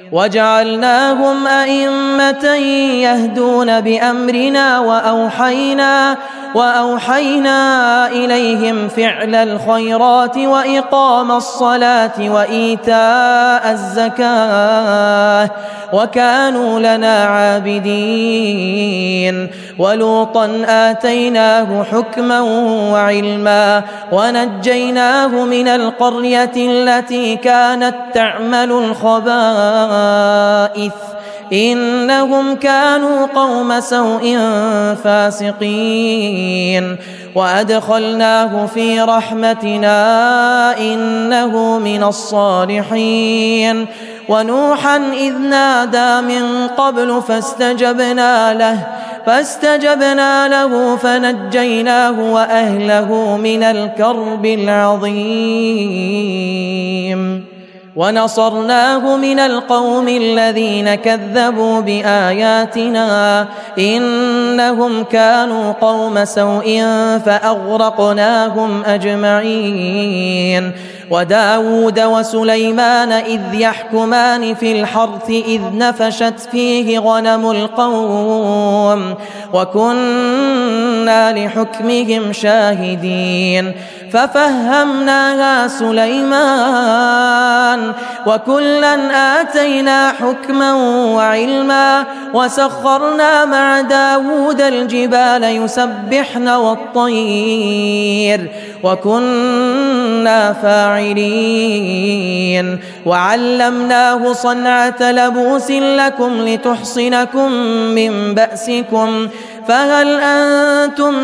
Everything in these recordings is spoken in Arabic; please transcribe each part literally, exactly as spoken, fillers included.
وجعلناهم أئمة يهدون بأمرنا وأوحينا, وأوحينا إليهم فعل الخيرات وإقام الصلاة وإيتاء الزكاة وكانوا لنا عابدين. ولوطا آتيناه حكما وعلما ونجيناه من القرية التي كانت تعمل الخبائث إنهم كانوا قوم سوء فاسقين. وأدخلناه في رحمتنا إنه من الصالحين. ونوحا إذ نادى من قبل فاستجبنا له فاستجبنا له فنجيناه وأهله من الكرب العظيم ونصرناه من القوم الذين كذبوا بآياتنا إنهم كانوا قوم سوء فأغرقناهم أجمعين. وداود وسليمان إذ يحكمان في الحرث إذ نفشت فيه غنم القوم وكنا لحكمهم شاهدين ففهمناها سليمان وكلا آتينا حكما وعلما وسخرنا مع داود الجبال يسبحن والطير وكنا فاعلين. وعلمناه صنعة لبوس لكم لتحصنكم من بأسكم فهل أنتم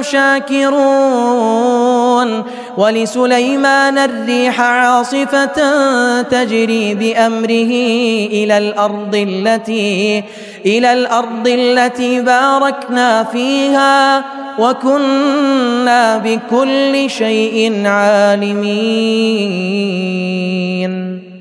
شاكرون. ولسليمان الريح عاصفة تجري بأمره إلى الأرض التي إلى الأرض التي باركنا فيها وكنا بكل شيء عالمين.